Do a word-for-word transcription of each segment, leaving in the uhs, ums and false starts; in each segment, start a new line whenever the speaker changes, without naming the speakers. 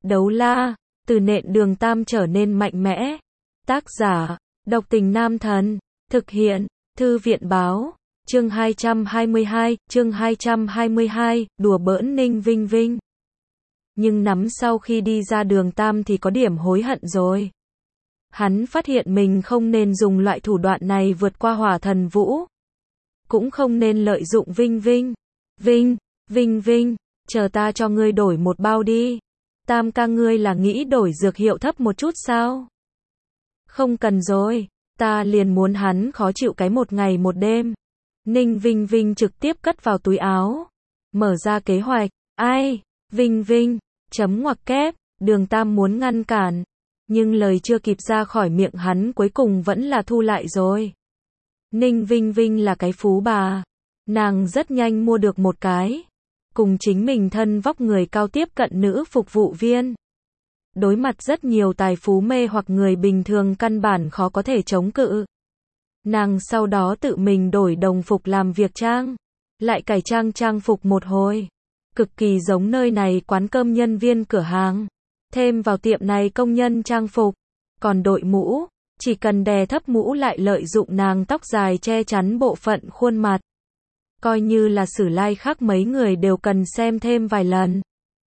Đấu la, từ nện Đường Tam trở nên mạnh mẽ. Tác giả, Độc Tình Nam Thần. Thực hiện, Thư viện Báo. Chương hai trăm hai mươi hai, chương hai trăm hai mươi hai, đùa bỡn Ninh Vinh Vinh. Nhưng nắm sau khi đi ra Đường Tam thì có điểm hối hận rồi. Hắn phát hiện mình không nên dùng loại thủ đoạn này vượt qua Hỏa Thần Vũ. Cũng không nên lợi dụng Vinh Vinh. Vinh, Vinh Vinh, chờ ta cho ngươi đổi một bao đi. Tam ca ngươi là nghĩ đổi dược hiệu thấp một chút sao? Không cần rồi, ta liền muốn hắn khó chịu cái một ngày một đêm. Ninh Vinh Vinh trực tiếp cất vào túi áo. Mở ra kế hoạch. Ai? Vinh Vinh, chấm ngoặc kép, Đường Tam muốn ngăn cản. Nhưng lời chưa kịp ra khỏi miệng hắn cuối cùng vẫn là thu lại rồi. Ninh Vinh Vinh là cái phú bà. Nàng rất nhanh mua được một cái. Cùng chính mình thân vóc người cao tiếp cận nữ phục vụ viên. Đối mặt rất nhiều tài phú mê hoặc người bình thường căn bản khó có thể chống cự. Nàng sau đó tự mình đổi đồng phục làm việc trang. Lại cải trang trang phục một hồi. Cực kỳ giống nơi này quán cơm nhân viên cửa hàng. Thêm vào tiệm này công nhân trang phục. Còn đội mũ, chỉ cần đè thấp mũ lại lợi dụng nàng tóc dài che chắn bộ phận khuôn mặt. Coi như là sử lai khác mấy người đều cần xem thêm vài lần.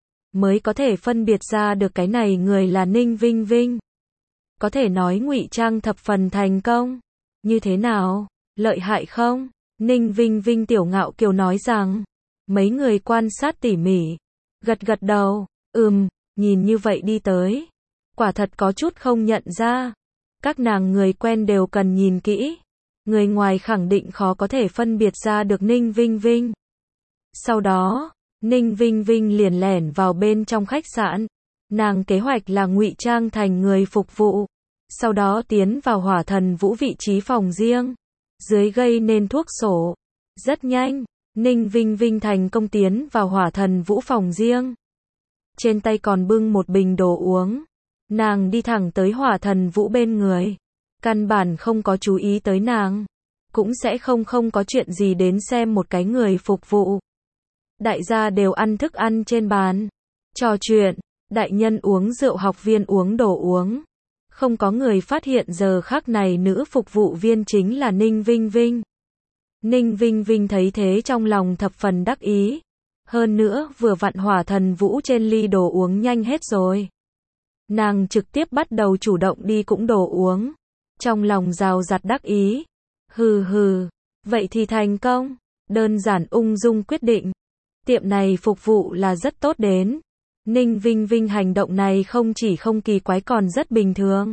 Mới có thể phân biệt ra được cái này người là Ninh Vinh Vinh. Có thể nói ngụy trang thập phần thành công. Như thế nào? Lợi hại không? Ninh Vinh Vinh tiểu ngạo kiều nói rằng. Mấy người quan sát tỉ mỉ. Gật gật đầu. Ừm, nhìn như vậy đi tới. Quả thật có chút không nhận ra. Các nàng người quen đều cần nhìn kỹ. Người ngoài khẳng định khó có thể phân biệt ra được Ninh Vinh Vinh. Sau đó, Ninh Vinh Vinh liền lẻn vào bên trong khách sạn. Nàng kế hoạch là ngụy trang thành người phục vụ. Sau đó tiến vào Hỏa Thần Vũ vị trí phòng riêng. Dưới gây nên thuốc sổ. Rất nhanh, Ninh Vinh Vinh thành công tiến vào Hỏa Thần Vũ phòng riêng. Trên tay còn bưng một bình đồ uống. Nàng đi thẳng tới Hỏa Thần Vũ bên người. Căn bản không có chú ý tới nàng. Cũng sẽ không không có chuyện gì đến xem một cái người phục vụ. Đại gia đều ăn thức ăn trên bàn. Trò chuyện. Đại nhân uống rượu, học viên uống đồ uống. Không có người phát hiện giờ khắc này nữ phục vụ viên chính là Ninh Vinh Vinh. Ninh Vinh Vinh thấy thế trong lòng thập phần đắc ý. Hơn nữa vừa vặn Hỏa Thần Vũ trên ly đồ uống nhanh hết rồi. Nàng trực tiếp bắt đầu chủ động đi cũng đồ uống. Trong lòng rào rạt đắc ý. Hừ hừ, vậy thì thành công. Đơn giản ung dung quyết định. Tiệm này phục vụ là rất tốt đến. Ninh Vinh Vinh hành động này không chỉ không kỳ quái còn rất bình thường.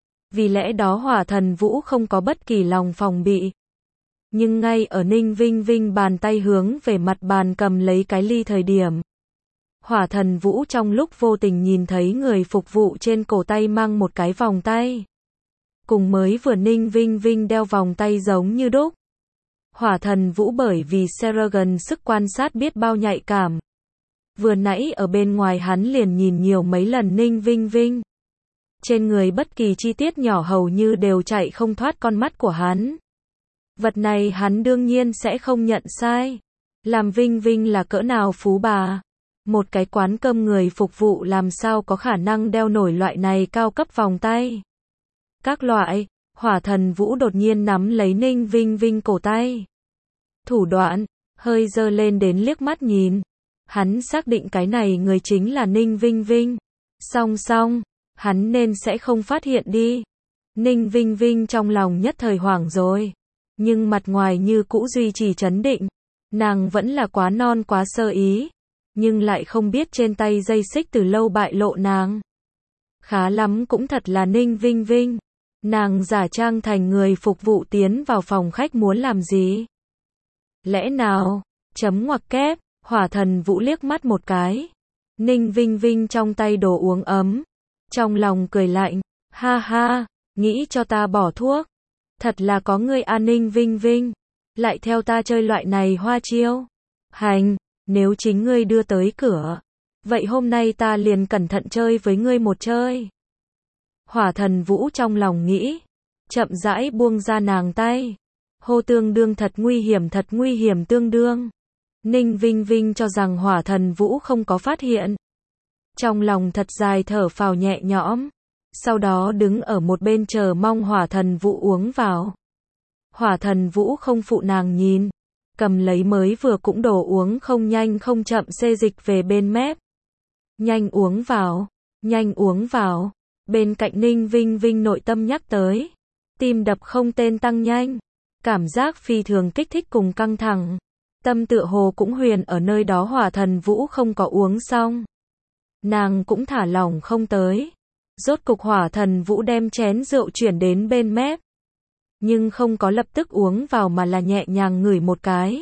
Vì lẽ đó Hỏa Thần Vũ không có bất kỳ lòng phòng bị. Nhưng ngay ở Ninh Vinh Vinh bàn tay hướng về mặt bàn cầm lấy cái ly thời điểm. Hỏa Thần Vũ trong lúc vô tình nhìn thấy người phục vụ trên cổ tay mang một cái vòng tay. Cùng mới vừa Ninh Vinh Vinh đeo vòng tay giống như đúc. Hỏa Thần Vũ bởi vì Seragon sức quan sát biết bao nhạy cảm. Vừa nãy ở bên ngoài hắn liền nhìn nhiều mấy lần Ninh Vinh Vinh. Trên người bất kỳ chi tiết nhỏ hầu như đều chạy không thoát con mắt của hắn. Vật này hắn đương nhiên sẽ không nhận sai. Làm Vinh Vinh là cỡ nào phú bà. Một cái quán cơm người phục vụ làm sao có khả năng đeo nổi loại này cao cấp vòng tay. Các loại, Hỏa Thần Vũ đột nhiên nắm lấy Ninh Vinh Vinh cổ tay. Thủ đoạn, hơi giơ lên đến liếc mắt nhìn. Hắn xác định cái này người chính là Ninh Vinh Vinh. Song song, hắn nên sẽ không phát hiện đi. Ninh Vinh Vinh trong lòng nhất thời hoảng rồi. Nhưng mặt ngoài như cũ duy trì trấn định. Nàng vẫn là quá non quá sơ ý. Nhưng lại không biết trên tay dây xích từ lâu bại lộ nàng. Khá lắm cũng thật là Ninh Vinh Vinh. Nàng giả trang thành người phục vụ tiến vào phòng khách muốn làm gì? Lẽ nào? Chấm ngoặc kép, Hỏa Thần Vũ liếc mắt một cái. Ninh Vinh Vinh trong tay đồ uống ấm. Trong lòng cười lạnh. Ha ha, nghĩ cho ta bỏ thuốc. Thật là có người an Ninh Vinh Vinh. Lại theo ta chơi loại này hoa chiêu. Hành, nếu chính ngươi đưa tới cửa. Vậy hôm nay ta liền cẩn thận chơi với ngươi một chơi. Hỏa Thần Vũ trong lòng nghĩ. Chậm rãi buông ra nàng tay. Hô tương đương thật nguy hiểm thật nguy hiểm tương đương. Ninh Vinh Vinh cho rằng Hỏa Thần Vũ không có phát hiện. trong lòng thật dài thở phào nhẹ nhõm, sau đó đứng ở một bên chờ mong Hỏa Thần Vũ uống vào. Hỏa Thần Vũ không phụ nàng nhìn, cầm lấy mới vừa cũng đổ uống không nhanh không chậm xê dịch về bên mép. Nhanh uống vào, nhanh uống vào. Bên cạnh Ninh Vinh Vinh nội tâm nhắc tới, tim đập không tên tăng nhanh, cảm giác phi thường kích thích cùng căng thẳng. Tâm tựa hồ cũng huyền ở nơi đó. Hỏa Thần Vũ không có uống xong, nàng cũng thả lỏng không tới. Rốt cục Hỏa Thần Vũ đem chén rượu chuyển đến bên mép, nhưng không có lập tức uống vào mà là nhẹ nhàng ngửi một cái.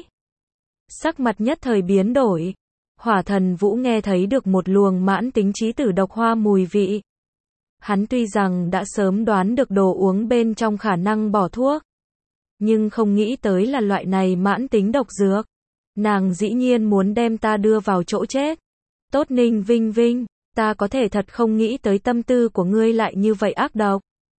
Sắc mặt nhất thời biến đổi. Hỏa Thần Vũ nghe thấy được một luồng mãn tính chí tử độc hoa mùi vị. Hắn tuy rằng đã sớm đoán được đồ uống bên trong khả năng bỏ thuốc, nhưng không nghĩ tới là loại này mãn tính độc dược. Nàng dĩ nhiên muốn đem ta đưa vào chỗ chết. Tốt Ninh Vinh Vinh, ta có thể thật không nghĩ tới tâm tư của ngươi lại như vậy ác độc.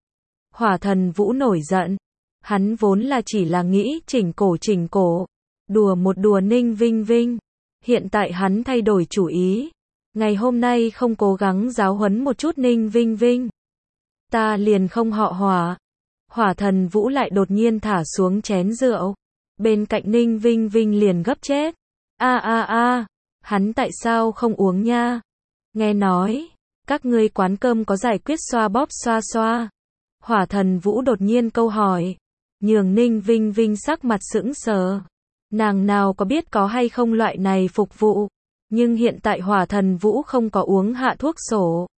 Hỏa Thần Vũ nổi giận. Hắn vốn là chỉ là nghĩ chỉnh cổ chỉnh cổ, đùa một đùa Ninh Vinh Vinh. Hiện tại hắn thay đổi chủ ý. Ngày hôm nay không cố gắng giáo huấn một chút Ninh Vinh Vinh, ta liền không họ Hỏa. Hỏa Thần Vũ lại đột nhiên thả xuống chén rượu. Bên cạnh Ninh Vinh Vinh liền gấp chết. A a a, hắn tại sao không uống nha? Nghe nói, các ngươi quán cơm có giải quyết xoa bóp xoa xoa. Hỏa Thần Vũ đột nhiên câu hỏi, nhường Ninh Vinh Vinh sắc mặt sững sờ. Nàng nào có biết có hay không loại này phục vụ, nhưng hiện tại Hỏa Thần Vũ không có uống hạ thuốc sổ.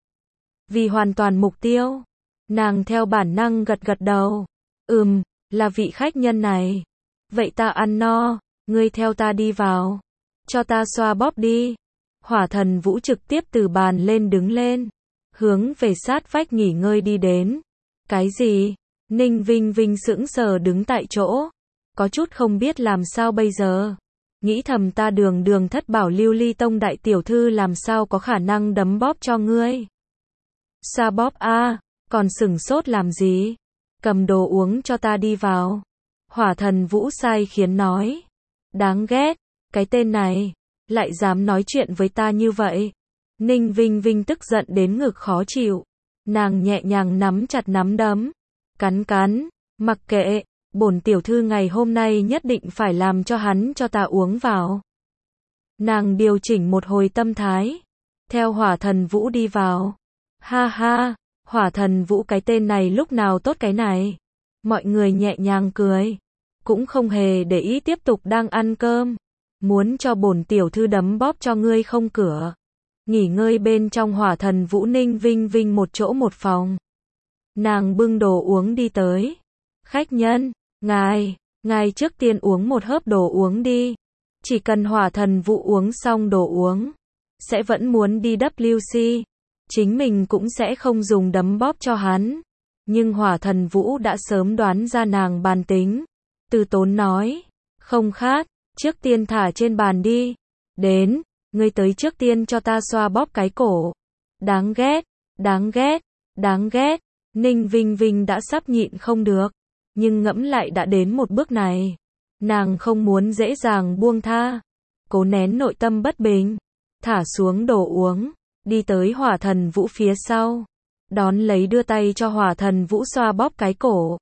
Vì hoàn toàn mục tiêu, nàng theo bản năng gật gật đầu. Ừm, là vị khách nhân này. Vậy ta ăn no, ngươi theo ta đi vào. Cho ta xoa bóp đi. Hỏa Thần Vũ trực tiếp từ bàn lên đứng lên, hướng về sát vách nghỉ ngơi đi đến. Cái gì? Ninh Vinh Vinh sững sờ đứng tại chỗ, có chút không biết làm sao bây giờ. Nghĩ thầm ta đường đường thất bảo lưu ly tông đại tiểu thư làm sao có khả năng đấm bóp cho ngươi. Xoa bóp a, còn sửng sốt làm gì? Cầm đồ uống cho ta đi vào. Hỏa Thần Vũ sai khiến nói. Đáng ghét, cái tên này, lại dám nói chuyện với ta như vậy. Ninh Vinh Vinh tức giận đến ngực khó chịu. Nàng nhẹ nhàng nắm chặt nắm đấm. Cắn cắn, mặc kệ, bổn tiểu thư ngày hôm nay nhất định phải làm cho hắn cho ta uống vào. Nàng điều chỉnh một hồi tâm thái, theo Hỏa Thần Vũ đi vào. Ha ha, Hỏa Thần Vũ cái tên này lúc nào tốt cái này. Mọi người nhẹ nhàng cười, cũng không hề để ý tiếp tục đang ăn cơm. Muốn cho bổn tiểu thư đấm bóp cho ngươi không cửa. Nghỉ ngơi bên trong Hỏa Thần Vũ Ninh Vinh Vinh một chỗ một phòng. Nàng bưng đồ uống đi tới. Khách nhân, ngài, ngài trước tiên uống một hớp đồ uống đi. Chỉ cần Hỏa Thần Vũ uống xong đồ uống, sẽ vẫn muốn đi W C. Chính mình cũng sẽ không dùng đấm bóp cho hắn. Nhưng Hỏa Thần Vũ đã sớm đoán ra nàng bàn tính. Từ tốn nói, không khát, trước tiên thả trên bàn đi. Đến, ngươi tới trước tiên cho ta xoa bóp cái cổ. Đáng ghét, đáng ghét, đáng ghét. Ninh Vinh Vinh đã sắp nhịn không được, nhưng ngẫm lại đã đến một bước này, nàng không muốn dễ dàng buông tha. Cố nén nội tâm bất bình, thả xuống đồ uống, đi tới Hỏa Thần Vũ phía sau, đón lấy đưa tay cho Hỏa Thần Vũ xoa bóp cái cổ.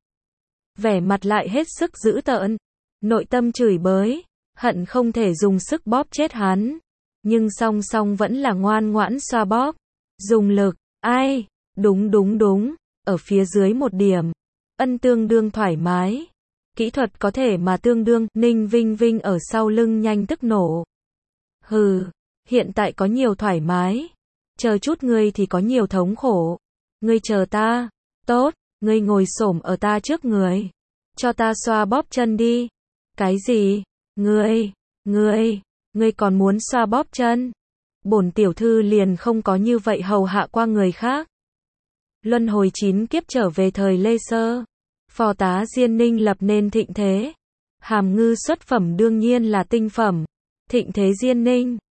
Vẻ mặt lại hết sức dữ tợn, nội tâm chửi bới, hận không thể dùng sức bóp chết hắn, nhưng song song vẫn là ngoan ngoãn xoa bóp, dùng lực. Ai, đúng đúng đúng, ở phía dưới một điểm, ân tương đương thoải mái, kỹ thuật có thể mà tương đương. Ninh Vinh Vinh ở sau lưng nhanh tức nổ. Hừ, hiện tại có nhiều thoải mái, chờ chút ngươi thì có nhiều thống khổ. Ngươi chờ ta. Tốt, ngươi ngồi xổm ở ta trước người, cho ta xoa bóp chân đi. Cái gì? Ngươi, ngươi, ngươi còn muốn xoa bóp chân? Bổn tiểu thư liền không có như vậy hầu hạ qua người khác. Luân hồi chín kiếp trở về thời Lê Sơ, phò tá Diên Ninh lập nên thịnh thế. Hàm ngư xuất phẩm đương nhiên là tinh phẩm. Thịnh thế Diên Ninh,